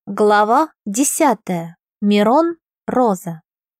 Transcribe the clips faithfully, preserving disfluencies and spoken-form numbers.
Глава десятая. Мирон, Роза.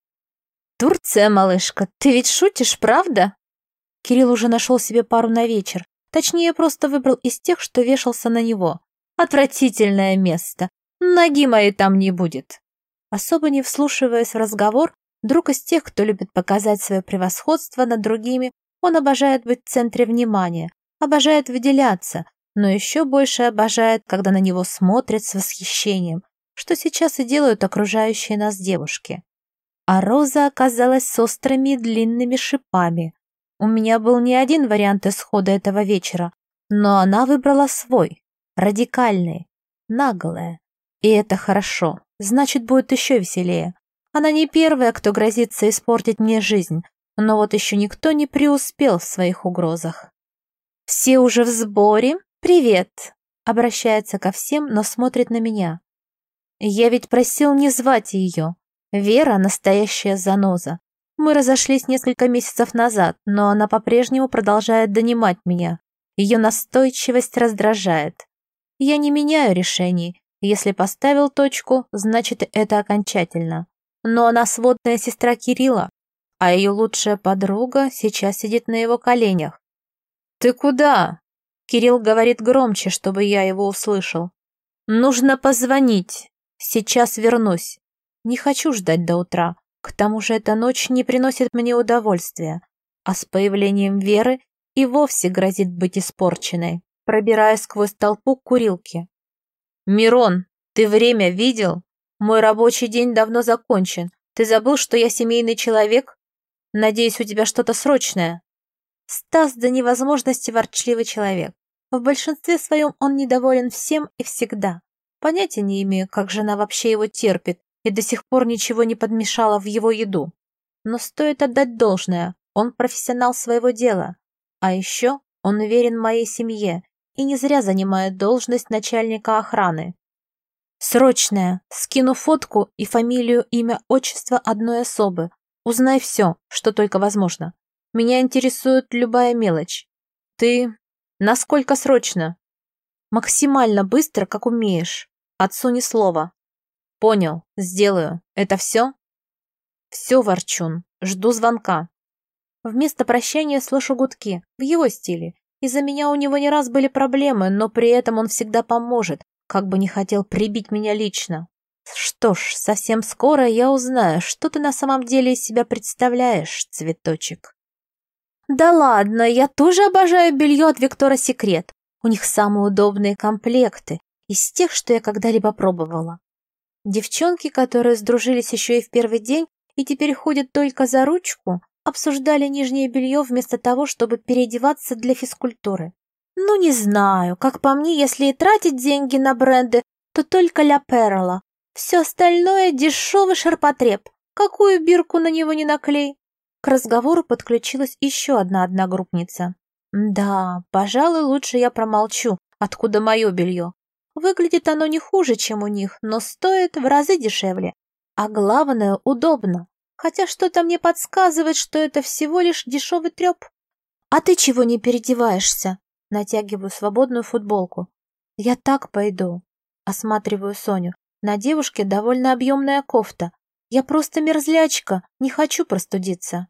«Турция, малышка, ты ведь шутишь, правда?» Кирилл уже нашел себе пару на вечер. Точнее, просто выбрал из тех, что вешался на него. Отвратительное место. Ноги моей там не будет. Особо не вслушиваясь в разговор, друг из тех, кто любит показать свое превосходство над другими, он обожает быть в центре внимания, обожает выделяться, но еще больше обожает, когда на него смотрят с восхищением, что сейчас и делают окружающие нас девушки. А Роза оказалась с острыми длинными шипами. У меня был не один вариант исхода этого вечера, но она выбрала свой, радикальный, наглая. И это хорошо, значит, будет еще веселее. Она не первая, кто грозится испортить мне жизнь, но вот еще никто не преуспел в своих угрозах. «Все уже в сборе? Привет!» Обращается ко всем, но смотрит на меня. Я ведь просил не звать ее. Вера — настоящая заноза. Мы разошлись несколько месяцев назад, но она по-прежнему продолжает донимать меня. Ее настойчивость раздражает. Я не меняю решений. Если поставил точку, значит, это окончательно. Но она сводная сестра Кирилла, а ее лучшая подруга сейчас сидит на его коленях. «Ты куда?» Кирилл говорит громче, чтобы я его услышал. «Нужно позвонить. Сейчас вернусь. Не хочу ждать до утра. К тому же эта ночь не приносит мне удовольствия. А с появлением Веры и вовсе грозит быть испорченной», пробираясь сквозь толпу к курилке. «Мирон, ты время видел? Мой рабочий день давно закончен. Ты забыл, что я семейный человек? Надеюсь, у тебя что-то срочное?» Стас до невозможности ворчливый человек. В большинстве своем он недоволен всем и всегда. Понятия не имею, как жена вообще его терпит и до сих пор ничего не подмешала в его еду. Но стоит отдать должное, он профессионал своего дела. А еще он верен моей семье и не зря занимает должность начальника охраны. «Срочное! Скину фотку и фамилию, имя, отчество одной особы. Узнай все, что только возможно. Меня интересует любая мелочь. Ты... Насколько срочно?» «Максимально быстро, как умеешь. Отцу ни слова». «Понял, сделаю. Это все?» «Все, Ворчун. Жду звонка». Вместо прощания слышу гудки, в его стиле. Из-за меня у него не раз были проблемы, но при этом он всегда поможет, как бы не хотел прибить меня лично. Что ж, совсем скоро я узнаю, что ты на самом деле из себя представляешь, цветочек. Да ладно, я тоже обожаю белье от Виктора Секрет. У них самые удобные комплекты, из тех, что я когда-либо пробовала. Девчонки, которые сдружились еще и в первый день и теперь ходят только за ручку, обсуждали нижнее белье вместо того, чтобы переодеваться для физкультуры. Ну, не знаю, как по мне, если и тратить деньги на бренды, то только Ля Перла. Все остальное дешевый ширпотреб. Какую бирку на него не наклей. К разговору подключилась еще одна одногруппница. Да, пожалуй, лучше я промолчу, откуда мое белье. Выглядит оно не хуже, чем у них, но стоит в разы дешевле. А главное, удобно. Хотя что-то мне подсказывает, что это всего лишь дешевый треп. А ты чего не переодеваешься? Натягиваю свободную футболку. Я так пойду. Осматриваю Соню. На девушке довольно объемная кофта. Я просто мерзлячка, не хочу простудиться.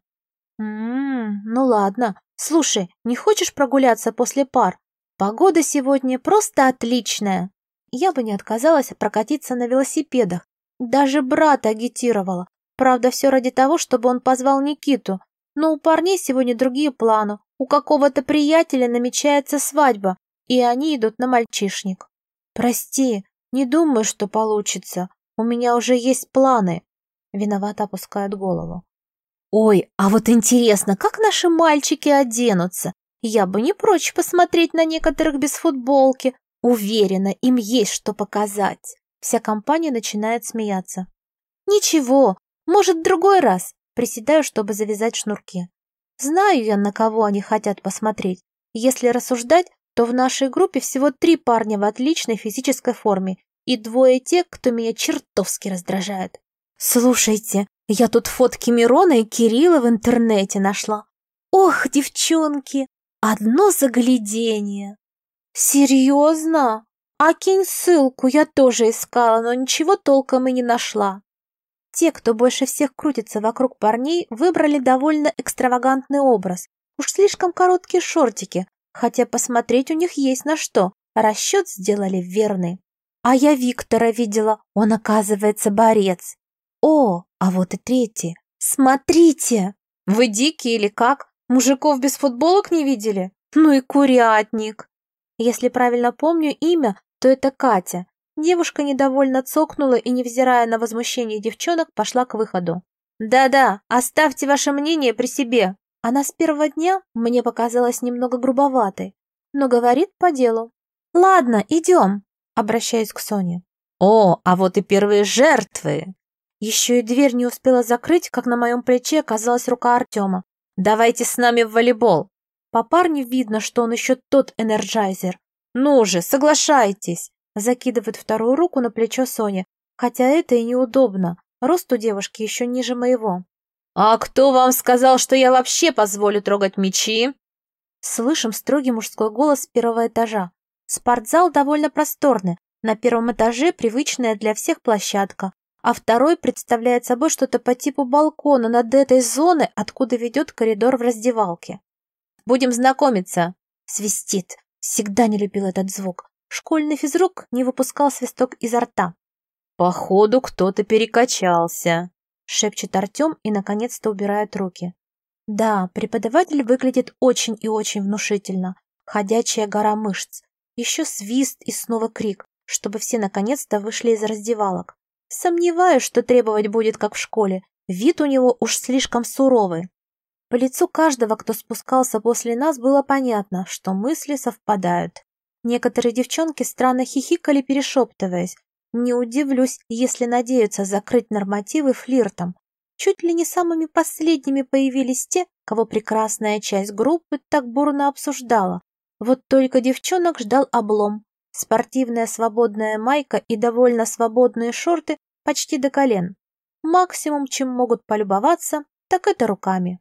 Ммм, ну ладно. Слушай, не хочешь прогуляться после пар? Погода сегодня просто отличная. Я бы не отказалась прокатиться на велосипедах. Даже брата агитировала. Правда, все ради того, чтобы он позвал Никиту. Но у парней сегодня другие планы. У какого-то приятеля намечается свадьба, и они идут на мальчишник. Прости, не думаю, что получится. У меня уже есть планы. Виновато опускает голову. Ой, а вот интересно, как наши мальчики оденутся? Я бы не прочь посмотреть на некоторых без футболки. Уверена, им есть что показать. Вся компания начинает смеяться. Ничего, может, в другой раз. Приседаю, чтобы завязать шнурки. Знаю я, на кого они хотят посмотреть. Если рассуждать, то в нашей группе всего три парня в отличной физической форме и двое тех, кто меня чертовски раздражает. Слушайте, я тут фотки Мирона и Кирилла в интернете нашла. Ох, девчонки, одно заглядение. Серьезно? А кинь ссылку, я тоже искала, но ничего толком и не нашла. Те, кто больше всех крутится вокруг парней, выбрали довольно экстравагантный образ. Уж слишком короткие шортики, хотя посмотреть у них есть на что. Расчет сделали верный. А я Виктора видела, он, оказывается, борец. О, а вот и третий. Смотрите! Вы дикие или как? Мужиков без футболок не видели? Ну и курятник. Если правильно помню имя, то это Катя. Девушка недовольно цокнула и, невзирая на возмущение девчонок, пошла к выходу. «Да-да, оставьте ваше мнение при себе». Она с первого дня мне показалась немного грубоватой, но говорит по делу. «Ладно, идем», — обращаюсь к Соне. «О, а вот и первые жертвы!» Еще и дверь не успела закрыть, как на моем плече оказалась рука Артема. «Давайте с нами в волейбол». По парню видно, что он еще тот энерджайзер. «Ну же, соглашайтесь!» Закидывает вторую руку на плечо Сони, хотя это и неудобно. Рост у девушки еще ниже моего. «А кто вам сказал, что я вообще позволю трогать мячи?» Слышим строгий мужской голос с первого этажа. Спортзал довольно просторный. На первом этаже привычная для всех площадка, а второй представляет собой что-то по типу балкона над этой зоной, откуда ведет коридор в раздевалке. «Будем знакомиться!» Свистит. Всегда не любил этот звук. Школьный физрук не выпускал свисток изо рта. «Походу, кто-то перекачался», — шепчет Артем и, наконец-то, убирает руки. Да, преподаватель выглядит очень и очень внушительно. Ходячая гора мышц. Еще свист и снова крик, чтобы все наконец-то вышли из раздевалок. Сомневаюсь, что требовать будет, как в школе. Вид у него уж слишком суровый. По лицу каждого, кто спускался после нас, было понятно, что мысли совпадают. Некоторые девчонки странно хихикали, перешептываясь. Не удивлюсь, если надеются закрыть нормативы флиртом. Чуть ли не самыми последними появились те, кого прекрасная часть группы так бурно обсуждала. Вот только девчонок ждал облом. Спортивная свободная майка и довольно свободные шорты почти до колен. Максимум, чем могут полюбоваться, так это руками.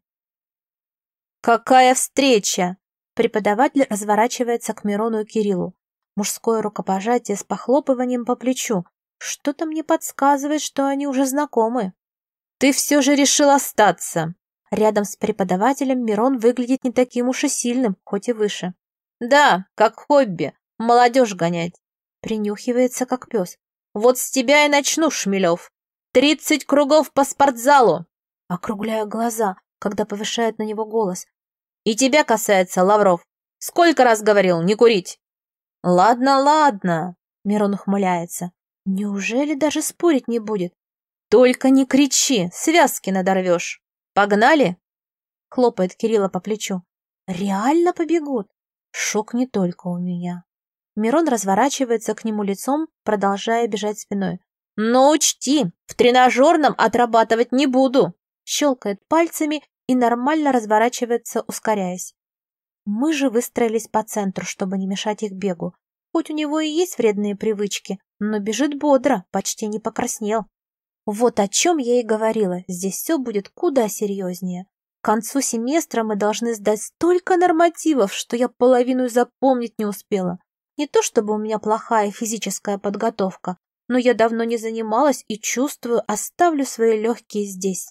«Какая встреча!» Преподаватель разворачивается к Мирону и Кириллу. Мужское рукопожатие с похлопыванием по плечу. Что-то мне подсказывает, что они уже знакомы. «Ты все же решил остаться!» Рядом с преподавателем Мирон выглядит не таким уж и сильным, хоть и выше. «Да, как хобби. Молодежь гонять!» Принюхивается, как пес. «Вот с тебя и начну, Шмелев! Тридцать кругов по спортзалу!» Округляю глаза, когда повышает на него голос. «И тебя касается, Лавров. Сколько раз говорил не курить?» «Ладно, ладно», — Мирон ухмыляется. «Неужели даже спорить не будет? Только не кричи, связки надорвешь. Погнали?» Хлопает Кирилла по плечу. «Реально побегут?» Шок не только у меня. Мирон разворачивается к нему лицом, продолжая бежать спиной. «Но учти, в тренажерном отрабатывать не буду!» Щелкает пальцами и нормально разворачивается, ускоряясь. Мы же выстроились по центру, чтобы не мешать их бегу. Хоть у него и есть вредные привычки, но бежит бодро, почти не покраснел. Вот о чем я и говорила, здесь все будет куда серьезнее. К концу семестра мы должны сдать столько нормативов, что я половину запомнить не успела. Не то чтобы у меня плохая физическая подготовка, но я давно не занималась и чувствую, оставлю свои легкие здесь.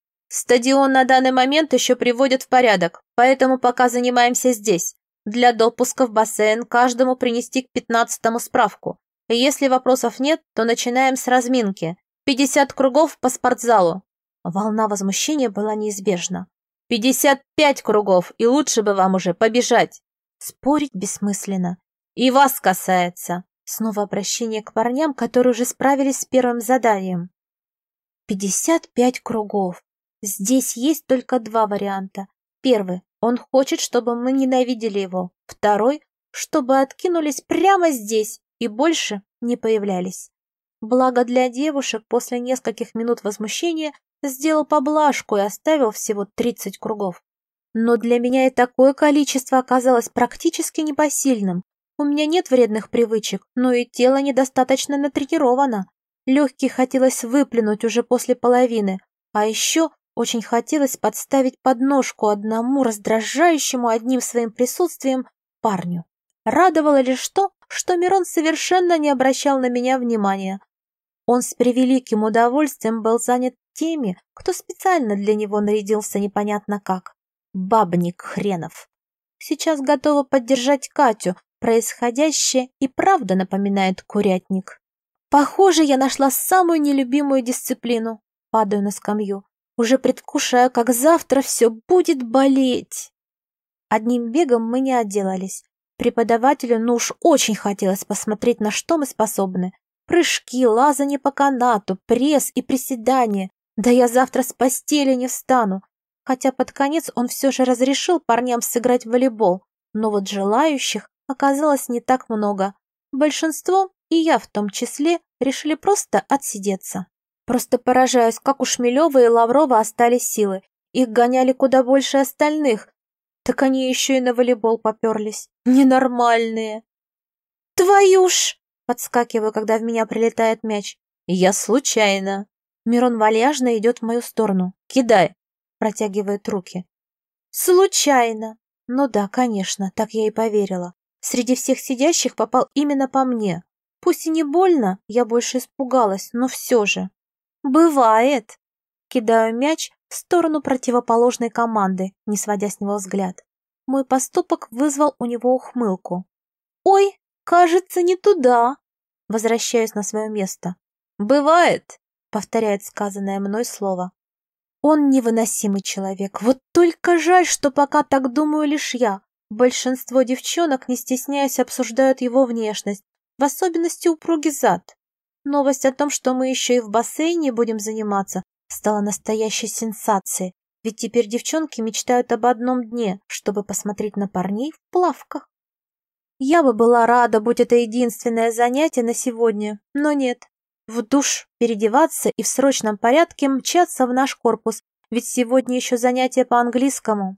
Стадион на данный момент еще приводят в порядок, поэтому пока занимаемся здесь. Для допуска в бассейн каждому принести к пятнадцатому справку. И если вопросов нет, то начинаем с разминки. пятьдесят кругов по спортзалу. Волна возмущения была неизбежна. пятьдесят пять кругов, и лучше бы вам уже побежать. Спорить бессмысленно. И вас касается. Снова обращение к парням, которые уже справились с первым заданием. пятьдесят пять кругов. Здесь есть только два варианта. Первый. Он хочет, чтобы мы ненавидели его. Второй. Чтобы откинулись прямо здесь и больше не появлялись. Благо для девушек после нескольких минут возмущения сделал поблажку и оставил всего тридцать кругов. Но для меня и такое количество оказалось практически непосильным. У меня нет вредных привычек, но и тело недостаточно натренировано. Легкие хотелось выплюнуть уже после половины, а еще очень хотелось подставить подножку одному раздражающему одним своим присутствием парню. Радовало лишь то, что Мирон совершенно не обращал на меня внимания. Он с превеликим удовольствием был занят теми, кто специально для него нарядился непонятно как. Бабник хренов. Сейчас готова поддержать Катю. Происходящее и правда напоминает курятник. Похоже, я нашла самую нелюбимую дисциплину. Падаю на скамью. Уже предвкушаю, как завтра все будет болеть. Одним бегом мы не отделались. Преподавателю, ну уж очень хотелось посмотреть, на что мы способны. Прыжки, лазанье по канату, пресс и приседания. Да я завтра с постели не встану. Хотя под конец он все же разрешил парням сыграть в волейбол. Но вот желающих оказалось не так много. Большинство, и я в том числе, решили просто отсидеться. Просто поражаюсь, как у Шмелева и Лаврова остались силы. Их гоняли куда больше остальных. Так они еще и на волейбол поперлись. Ненормальные. Твою ж! Подскакиваю, когда в меня прилетает мяч. Я случайно. Мирон вальяжно идет в мою сторону. Кидай. Протягивает руки. Случайно. Ну да, конечно, так я и поверила. Среди всех сидящих попал именно по мне. Пусть и не больно, я больше испугалась, но все же. Бывает. Кидаю мяч в сторону противоположной команды, не сводя с него взгляд. Мой поступок вызвал у него ухмылку. Ой, кажется, не туда. Возвращаюсь на свое место. Бывает, повторяет сказанное мной слово. Он невыносимый человек. Вот только жаль, что пока так думаю лишь я. Большинство девчонок, не стесняясь, обсуждают его внешность, в особенности упругий зад. Новость о том, что мы еще и в бассейне будем заниматься, стала настоящей сенсацией, ведь теперь девчонки мечтают об одном дне, чтобы посмотреть на парней в плавках. Я бы была рада, будь это единственное занятие на сегодня, но нет. В душ переодеваться и в срочном порядке мчаться в наш корпус, ведь сегодня еще занятие по английскому.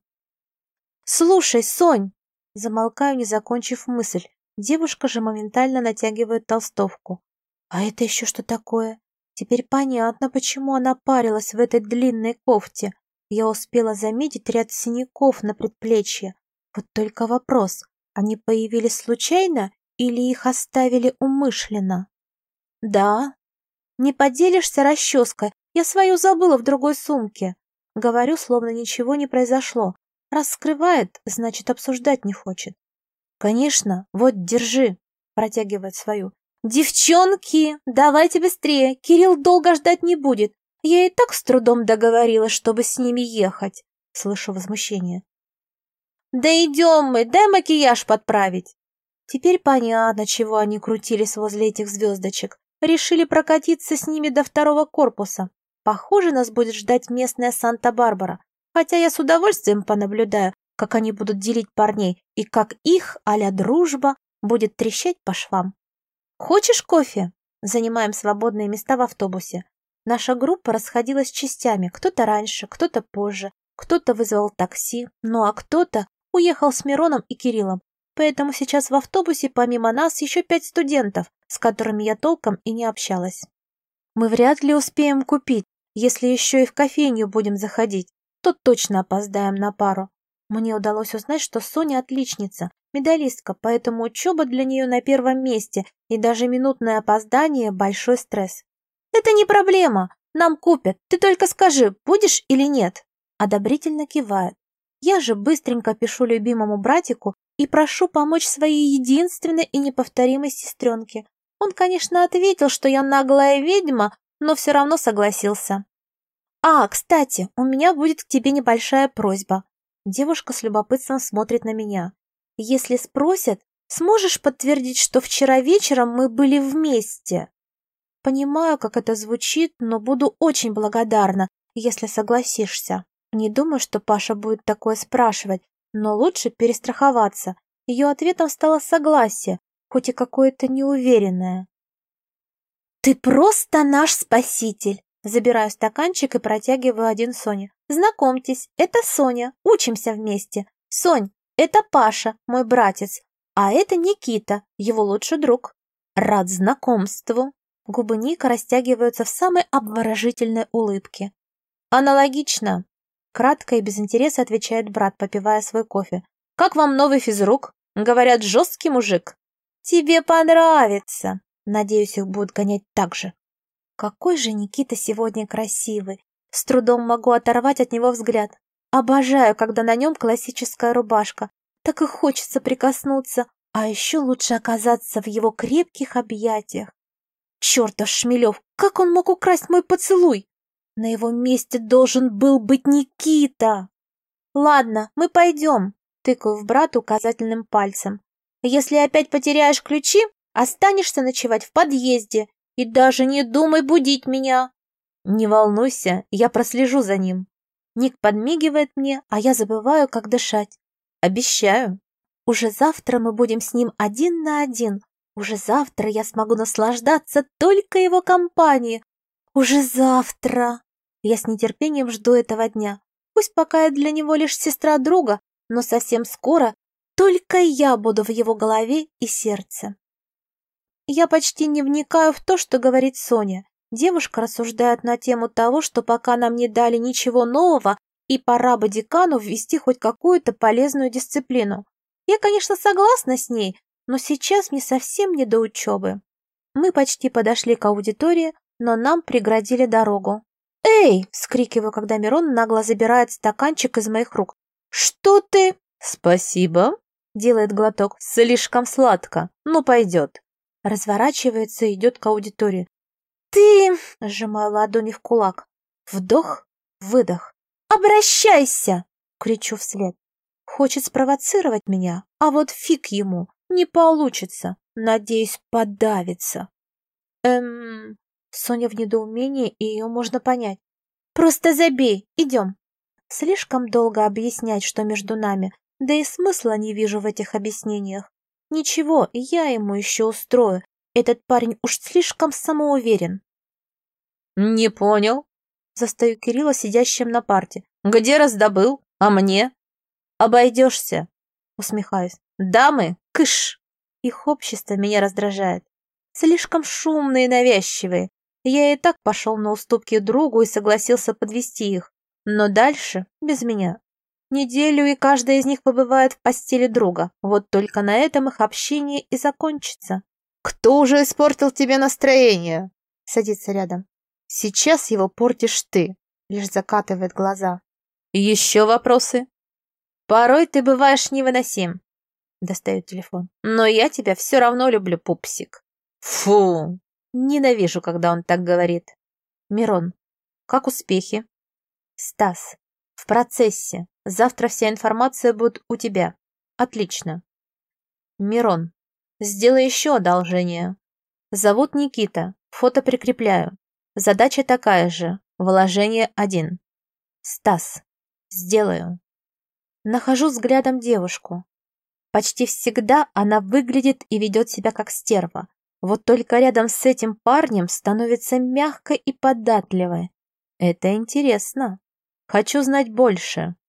«Слушай, Сонь!» Замолкаю, не закончив мысль. Девушка же моментально натягивает толстовку. А это еще что такое? Теперь понятно, почему она парилась в этой длинной кофте. Я успела заметить ряд синяков на предплечье. Вот только вопрос, они появились случайно или их оставили умышленно? Да. Не поделишься расческой, я свою забыла в другой сумке. Говорю, словно ничего не произошло. Раз скрывает, значит, обсуждать не хочет. Конечно, вот, держи, протягивает свою. Девчонки, давайте быстрее, Кирилл долго ждать не будет. Я и так с трудом договорилась, чтобы с ними ехать. Слышу возмущение. Да идем мы, дай макияж подправить. Теперь понятно, чего они крутились возле этих звездочек. Решили прокатиться с ними до второго корпуса. Похоже, нас будет ждать местная Санта-Барбара. Хотя я с удовольствием понаблюдаю, как они будут делить парней и как их, а-ля дружба, будет трещать по швам. Хочешь кофе? Занимаем свободные места в автобусе. Наша группа расходилась частями, кто-то раньше, кто-то позже, кто-то вызвал такси, ну а кто-то уехал с Мироном и Кириллом. Поэтому сейчас в автобусе помимо нас еще пять студентов, с которыми я толком и не общалась. Мы вряд ли успеем купить, если еще и в кофейню будем заходить, то точно опоздаем на пару. Мне удалось узнать, что Соня отличница, медалистка, поэтому учеба для нее на первом месте, и даже минутное опоздание – большой стресс. «Это не проблема, нам купят, ты только скажи, будешь или нет?» Одобрительно кивает. Я же быстренько пишу любимому братику и прошу помочь своей единственной и неповторимой сестренке. Он, конечно, ответил, что я наглая ведьма, но все равно согласился. «А, кстати, у меня будет к тебе небольшая просьба». Девушка с любопытством смотрит на меня. «Если спросят, сможешь подтвердить, что вчера вечером мы были вместе?» Понимаю, как это звучит, но буду очень благодарна, если согласишься. Не думаю, что Паша будет такое спрашивать, но лучше перестраховаться. Ее ответом стало согласие, хоть и какое-то неуверенное. «Ты просто наш спаситель!» Забираю стаканчик и протягиваю один Соне. «Знакомьтесь, это Соня, учимся вместе. Сонь, это Паша, мой братец, а это Никита, его лучший друг. Рад знакомству!» Губы Ника растягиваются в самой обворожительной улыбке. «Аналогично!» Кратко и без интереса отвечает брат, попивая свой кофе. «Как вам новый физрук? Говорят, жесткий мужик». Тебе понравится. Надеюсь, их будут гонять так же. Какой же Никита сегодня красивый. С трудом могу оторвать от него взгляд. Обожаю, когда на нем классическая рубашка. Так и хочется прикоснуться, а еще лучше оказаться в его крепких объятиях. Чертов Шмелев, как он мог украсть мой поцелуй? На его месте должен был быть Никита. Ладно, мы пойдем, тыкаю в брата указательным пальцем. Если опять потеряешь ключи, останешься ночевать в подъезде и даже не думай будить меня. Не волнуйся, я прослежу за ним. Ник подмигивает мне, а я забываю, как дышать. Обещаю. Уже завтра мы будем с ним один на один. Уже завтра я смогу наслаждаться только его компанией. Уже завтра. Я с нетерпением жду этого дня. Пусть пока я для него лишь сестра друга, но совсем скоро только я буду в его голове и сердце. Я почти не вникаю в то, что говорит Соня. Девушка рассуждает на тему того, что пока нам не дали ничего нового, и пора бы декану ввести хоть какую-то полезную дисциплину. Я, конечно, согласна с ней, но сейчас мне совсем не до учебы. Мы почти подошли к аудитории, но нам преградили дорогу. «Эй!» — вскрикиваю, когда Мирон нагло забирает стаканчик из моих рук. «Что ты?» «Спасибо!» — делает глоток. «Слишком сладко. Ну, пойдет». Разворачивается и идет к аудитории. «Ты...» — сжимаю ладони в кулак. Вдох, выдох. «Обращайся!» — кричу вслед. Хочет спровоцировать меня, а вот фиг ему, не получится. Надеюсь, подавится. Эм... Соня в недоумении, и ее можно понять. «Просто забей, идем!» Слишком долго объяснять, что между нами, да и смысла не вижу в этих объяснениях. Ничего, я ему еще устрою. Этот парень уж слишком самоуверен. «Не понял?» Застаю Кирилла сидящим на парте. «Где раздобыл? А мне?» «Обойдешься», усмехаюсь. «Дамы, кыш!» Их общество меня раздражает. Слишком шумные и навязчивые. Я и так пошел на уступки другу и согласился подвести их. Но дальше без меня. Неделю, и каждая из них побывает в постели друга. Вот только на этом их общение и закончится. «Кто уже испортил тебе настроение?» Садится рядом. «Сейчас его портишь ты», лишь закатывает глаза. «Еще вопросы?» «Порой ты бываешь невыносим», достает телефон. «Но я тебя все равно люблю, пупсик». «Фу!» Ненавижу, когда он так говорит. «Мирон, как успехи?» «Стас, в процессе. Завтра вся информация будет у тебя. Отлично». «Мирон, сделай еще одолжение. Зовут Никита, фото прикрепляю. Задача такая же, вложение один. Стас, сделаю». Нахожу взглядом девушку. Почти всегда она выглядит и ведет себя как стерва. Вот только рядом с этим парнем становится мягкой и податливой. Это интересно. Хочу знать больше.